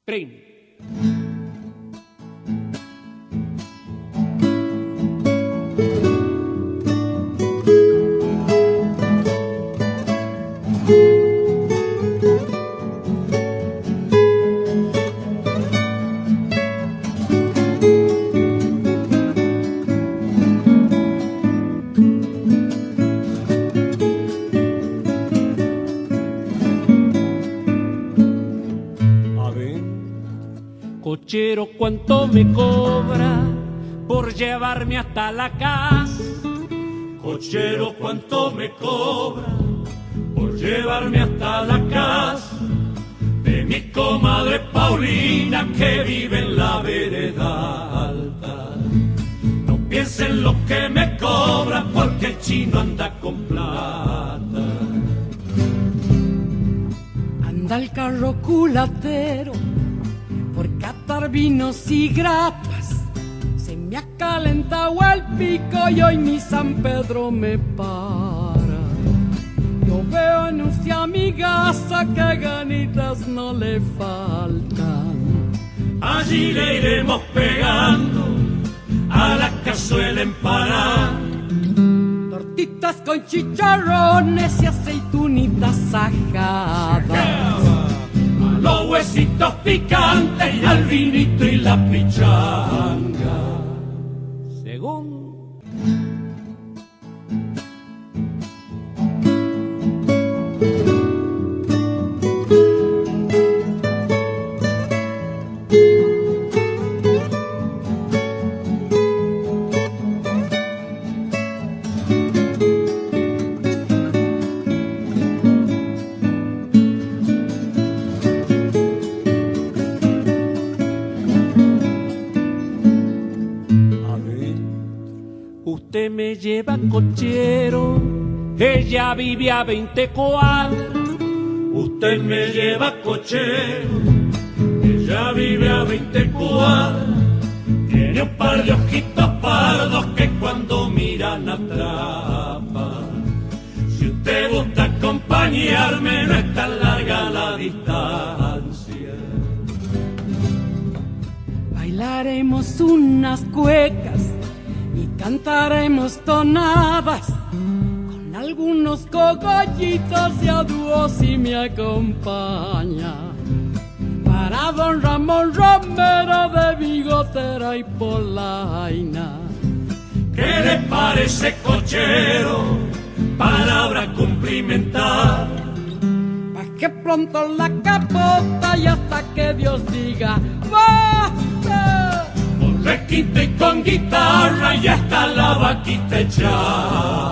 Prim. Cochero, ¿cuánto me cobra por llevarme hasta la casa? Cochero, ¿cuánto me cobra por llevarme hasta la casa de mi comadre Paulina que vive en la vereda alta? No piensen lo que me cobra porque el chino anda con plata. Anda el carro culatero por catar vinos y grapas, se me ha calentado el pico y hoy ni San Pedro me para. Yo veo en usted amigaza que ganitas no le faltan. Allí le iremos pegando a la cazuela empanada, tortitas con chicharrones y aceitunitas ajadas, los huesitos picantes y al vinito y la pichanga. Según usted me lleva cochero, ella vive a 20 cuadras. Usted me lleva cochero, ella vive a 20 cuadras. Tiene un par de ojitos pardos que cuando miran atrapan. Si usted gusta acompañarme, no es tan larga la distancia. Bailaremos unas cuecas y cantaremos tonadas con algunos cogollitos y a dúo si me acompaña. Para don Ramón Romero de Bigotera y Polaina. ¿Qué le parece, cochero? Palabra cumplimentar. Pa' que pronto la capota y hasta que Dios diga ¡basta! Con requinte y con guitarra ya está la vaquita echada.